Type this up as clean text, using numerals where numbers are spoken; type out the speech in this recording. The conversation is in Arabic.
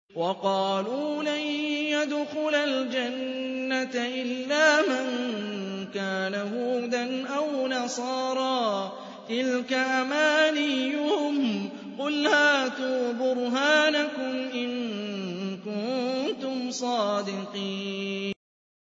وَقَالُوا لَن يَدْخُلَ الْجَنَّةَ إِلَّا مَن كَانَ هُودًا أَوْ نَصَارَىٰ ۗ تِلْكَ أَمَانِيُّهُمْ ۖ قُلْ هَاتُوا بُرْهَانَكُمْ إِن كُنتُمْ صَادِقِينَ